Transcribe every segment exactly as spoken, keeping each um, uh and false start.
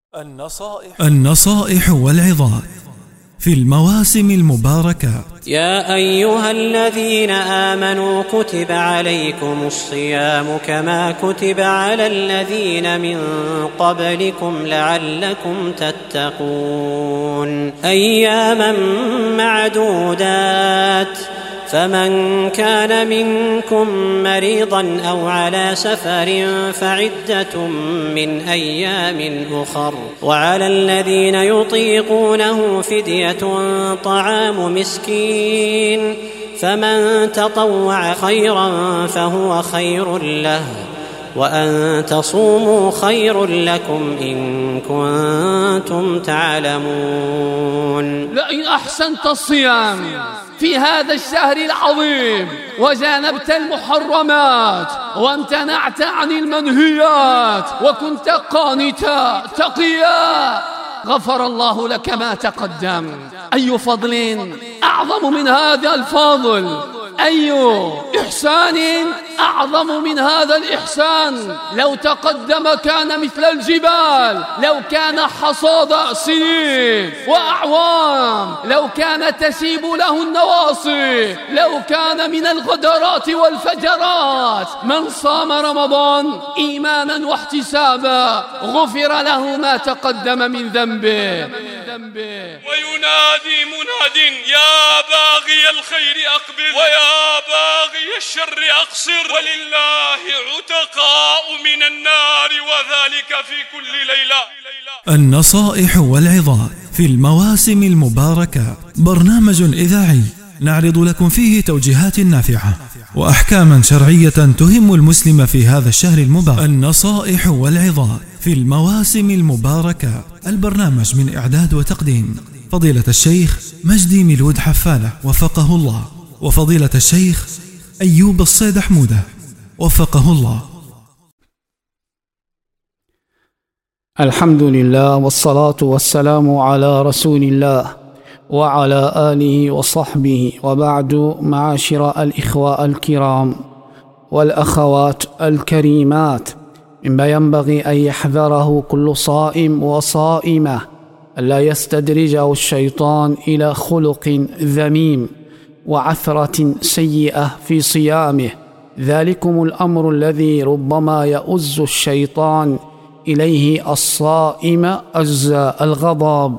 النصائح, النصائح والعظات في المواسم المباركة. يا أيها الذين آمنوا كتب عليكم الصيام كما كتب على الذين من قبلكم لعلكم تتقون أياما معدودات فمن كان منكم مريضا أو على سفر فعدة من أيام أخر وعلى الذين يطيقونه فدية طعام مسكين فمن تطوع خيرا فهو خير له وأن تصوموا خير لكم إن كنتم تعلمون. لئن أحسنت الصيام في هذا الشهر العظيم وجانبت المحرمات وامتنعت عن المنهيات وكنت قانتا تقيا غفر الله لك ما تقدم. أي فضل أعظم من هذا الفضل؟ أي إحسان أعظم من هذا الإحسان؟ لو تقدم كان مثل الجبال، لو كان حصاد سنين وأعوام، لو كان تسيب له النواصي، لو كان من الغدرات والفجرات. من صام رمضان إيمانا واحتسابا غفر له ما تقدم من ذنبه. وينادي مناد يا باغي الخير أقبل ويا باغي الشر أقصر ولله عتقاء من النار وذلك في كل ليلة. النصائح والعظات في المواسم المباركة برنامج إذاعي نعرض لكم فيه توجيهات نافعة وأحكاما شرعية تهم المسلم في هذا الشهر المبارك. النصائح والعظات في المواسم المباركة، البرنامج من إعداد وتقديم فضيلة الشيخ مجدي ميلود حفالة وفقه الله، وفضيلة الشيخ أيوب الصيد حمودة وفقه الله. الحمد لله والصلاة والسلام على رسول الله وعلى آله وصحبه، وبعد. معاشر الإخوة الكرام والأخوات الكريمات، مما ينبغي أن يحذره كل صائم وصائمة ألا يستدرجه الشيطان إلى خلق ذميم وعثرة سيئة في صيامه. ذلكم الأمر الذي ربما يؤز الشيطان إليه الصائم أجزاء الغضب.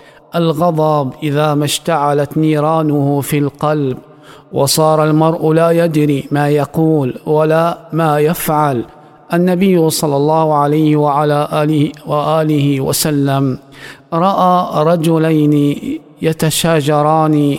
الغضب إذا ما اشتعلت نيرانه في القلب وصار المرء لا يدري ما يقول ولا ما يفعل. النبي صلى الله عليه وعلى آله وآله وسلم رأى رجلين يتشاجران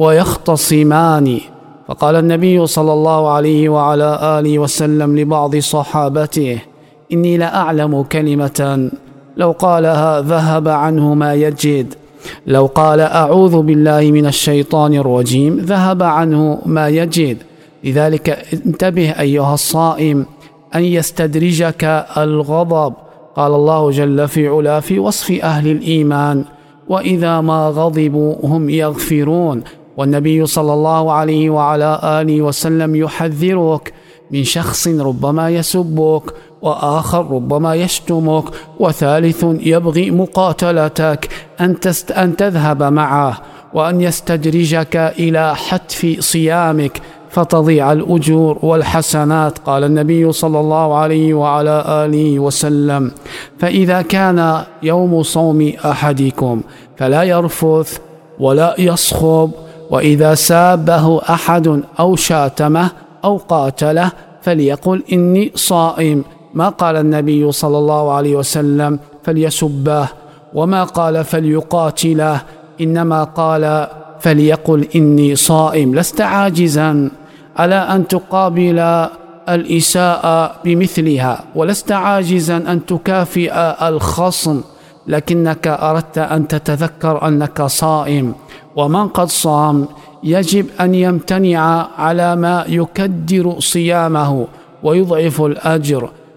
ويختصمان، فقال النبي صلى الله عليه وعلى آله وسلم لبعض صحابته: إني لأعلم كلمة لو قالها ذهب عنه ما يجد، لو قال أعوذ بالله من الشيطان الرجيم ذهب عنه ما يجد. لذلك انتبه أيها الصائم أن يستدرجك الغضب. قال الله جل في علا في وصف أهل الإيمان: وإذا ما غضبوا هم يغفرون. والنبي صلى الله عليه وعلى آله وسلم يحذرك من شخص ربما يسبك، وآخر ربما يشتمك، وثالث يبغي مقاتلتك، أن, تست أن تذهب معه وأن يستدرجك إلى حتف صيامك فتضيع الأجور والحسنات. قال النبي صلى الله عليه وعلى آله وسلم: فإذا كان يوم صوم أحدكم فلا يرفث ولا يصخب، وإذا سابه أحد أو شاتمه أو قاتله فليقل إني صائم. ما قال النبي صلى الله عليه وسلم فليسبه، وما قال فليقاتله، إنما قال فليقل إني صائم. لست عاجزا على أن تقابل الإساءة بمثلها، ولست عاجزا أن تكافئ الخصم، لكنك أردت أن تتذكر أنك صائم. ومن قد صام يجب أن يمتنع على ما يكدر صيامه ويضعف الأجر.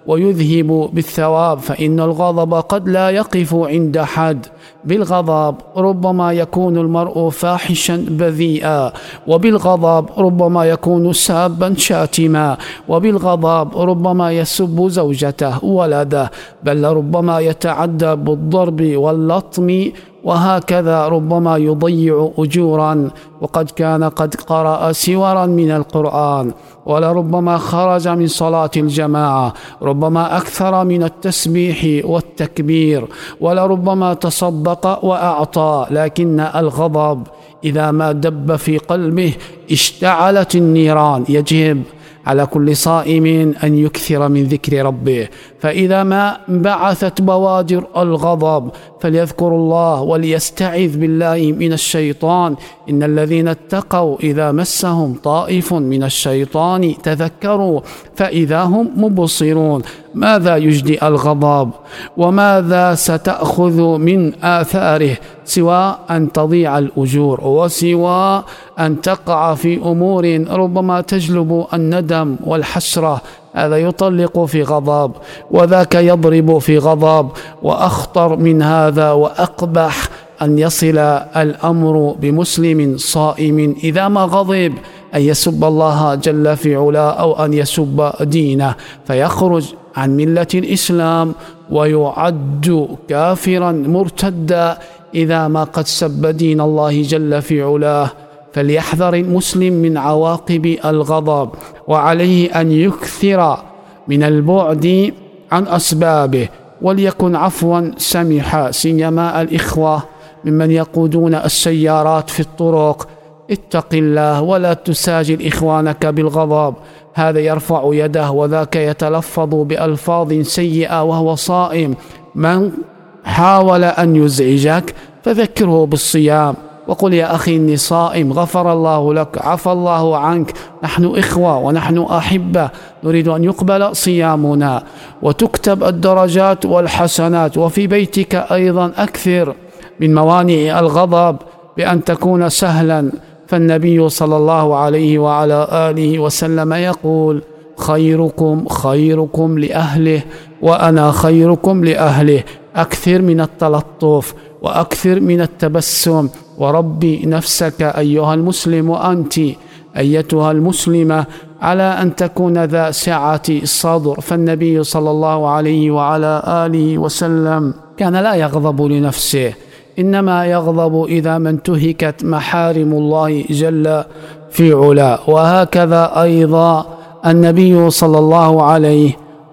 ويذهب بالثواب، فإن الغضب قد لا يقف عند حد. بالغضب ربما يكون المرء فاحشا بذيئا، وبالغضب ربما يكون سابا شاتما، وبالغضب ربما يسب زوجته ولده، بل ربما يتعدى بالضرب واللطم، وهكذا ربما يضيع أجورا، وقد كان قد قرأ سورا من القرآن، ولربما خرج من صلاة الجماعة، ربما أكثر من التسبيح والتكبير، ولربما تصدق وأعطى، لكن الغضب إذا ما دب في قلبه اشتعلت النيران. يجب على كل صائم أن يكثر من ذكر ربه، فإذا ما بعثت بوادر الغضب فليذكر الله وليستعذ بالله من الشيطان. إن الذين اتقوا إذا مسهم طائف من الشيطان تذكروا فإذا هم مبصرون. ماذا يجدي الغضب وماذا ستأخذ من آثاره سوى أن تضيع الأجور، وسوى أن تقع في أمور ربما تجلب الندم والحسرة. هذا يطلق في غضب، وذاك يضرب في غضب، وأخطر من هذا وأقبح أن يصل الأمر بمسلم صائم إذا ما غضب أن يسب الله جل في علا أو أن يسب دينه، فيخرج عن ملة الإسلام ويعد كافرا مرتدا إذا ما قد سب دين الله جل في علاه. فليحذر المسلم من عواقب الغضب، وعليه أن يكثر من البعد عن أسبابه، وليكن عفوا سمحا، سيما الإخوة ممن يقودون السيارات في الطرق. اتق الله ولا تساجل إخوانك بالغضب، هذا يرفع يده وذاك يتلفظ بألفاظ سيئة وهو صائم. من حاول أن يزعجك فذكره بالصيام، وقل يا أخي إني صائم، غفر الله لك، عفى الله عنك، نحن إخوة ونحن أحبة، نريد أن يقبل صيامنا وتكتب الدرجات والحسنات. وفي بيتك أيضا أكثر من موانع الغضب بأن تكون سهلا، فالنبي صلى الله عليه وعلى آله وسلم يقول: خيركم خيركم لأهله وأنا خيركم لأهله. أكثر من التلطف وأكثر من التبسم، وربي نفسك أيها المسلم أنت أيتها المسلمة على أن تكون ذا سعة صدر. فالنبي صلى الله عليه وعلى آله وسلم كان لا يغضب لنفسه، إنما يغضب إذا ما انتهكت محارم الله جل في علا. وهكذا أيضا النبي صلى الله عليه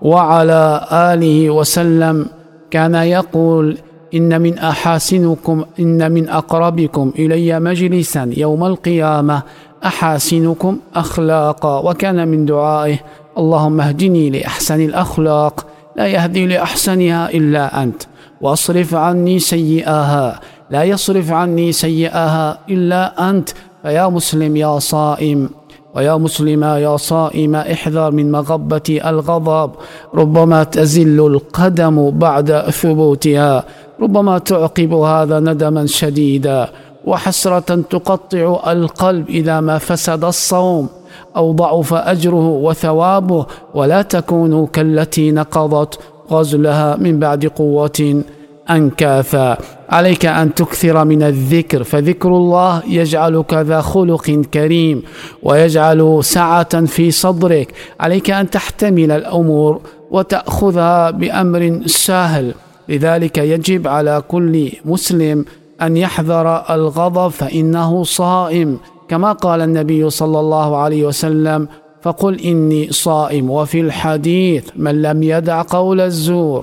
وعلى آله وسلم كان يقول: إن من أحاسنكم إن من أقربكم إلي مجلسا يوم القيامة أحاسنكم أخلاقا. وكان من دعائه: اللهم اهدني لأحسن الأخلاق، لا يهدي لأحسنها إلا أنت، واصرف عني سيئها، لا يصرف عني سيئها إلا أنت. فيا مسلم يا صائم ويا مسلمة يا صائمة، احذر من مغبة الغضب، ربما تزل القدم بعد ثبوتها، ربما تعقب هذا ندما شديدا وحسرة تقطع القلب إذا ما فسد الصوم أو ضعف أجره وثوابه. ولا تكونوا كالتي نقضت غزلها من بعد قوة أنكاثا. عليك أن تكثر من الذكر، فذكر الله يجعلك ذا خلق كريم ويجعل سعة في صدرك. عليك أن تحتمل الأمور وتأخذها بأمر سهل. لذلك يجب على كل مسلم أن يحذر الغضب، فإنه صائم، كما قال النبي صلى الله عليه وسلم: فقل إني صائم. وفي الحديث: من لم يدع قول الزور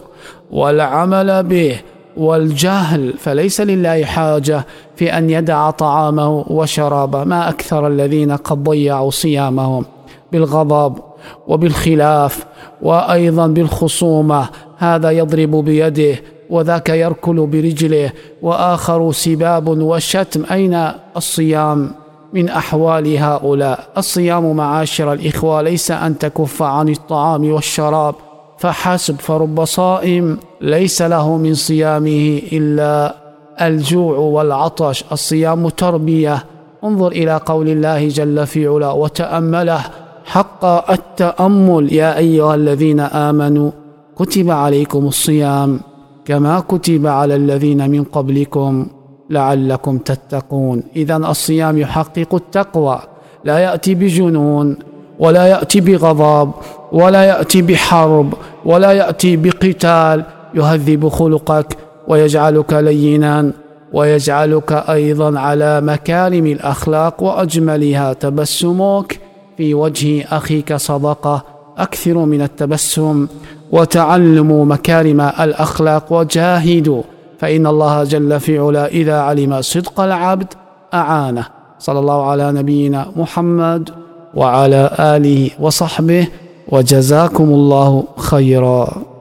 والعمل به والجهل فليس لله حاجة في أن يدع طعامه وشرابه. ما أكثر الذين قد ضيعوا صيامهم بالغضب وبالخلاف وأيضا بالخصومة، هذا يضرب بيده وذاك يركل برجله وآخر سباب وشتم. أين الصيام من أحوال هؤلاء؟ الصيام معاشر الإخوة ليس أن تكف عن الطعام والشراب فحسب، فرب صائم ليس له من صيامه إلا الجوع والعطش. الصيام تربية. انظر إلى قول الله جل في علا وتأمله: حق التأمل. يا أيها الذين آمنوا كتب عليكم الصيام كما كتب على الذين من قبلكم لعلكم تتقون. إذن الصيام يحقق التقوى، لا يأتي بجنون ولا يأتي بغضب ولا يأتي بحرب ولا يأتي بقتال، يهذب خلقك ويجعلك لينا ويجعلك أيضا على مكارم الأخلاق وأجملها. تبسمك في وجه أخيك صدقة، أكثروا من التبسم وتعلموا مكارم الأخلاق وجاهدوا، فإن الله جل في علا إذا علم صدق العبد أعانه. صلى الله على نبينا محمد وعلى آله وصحبه، وجزاكم الله خيرا.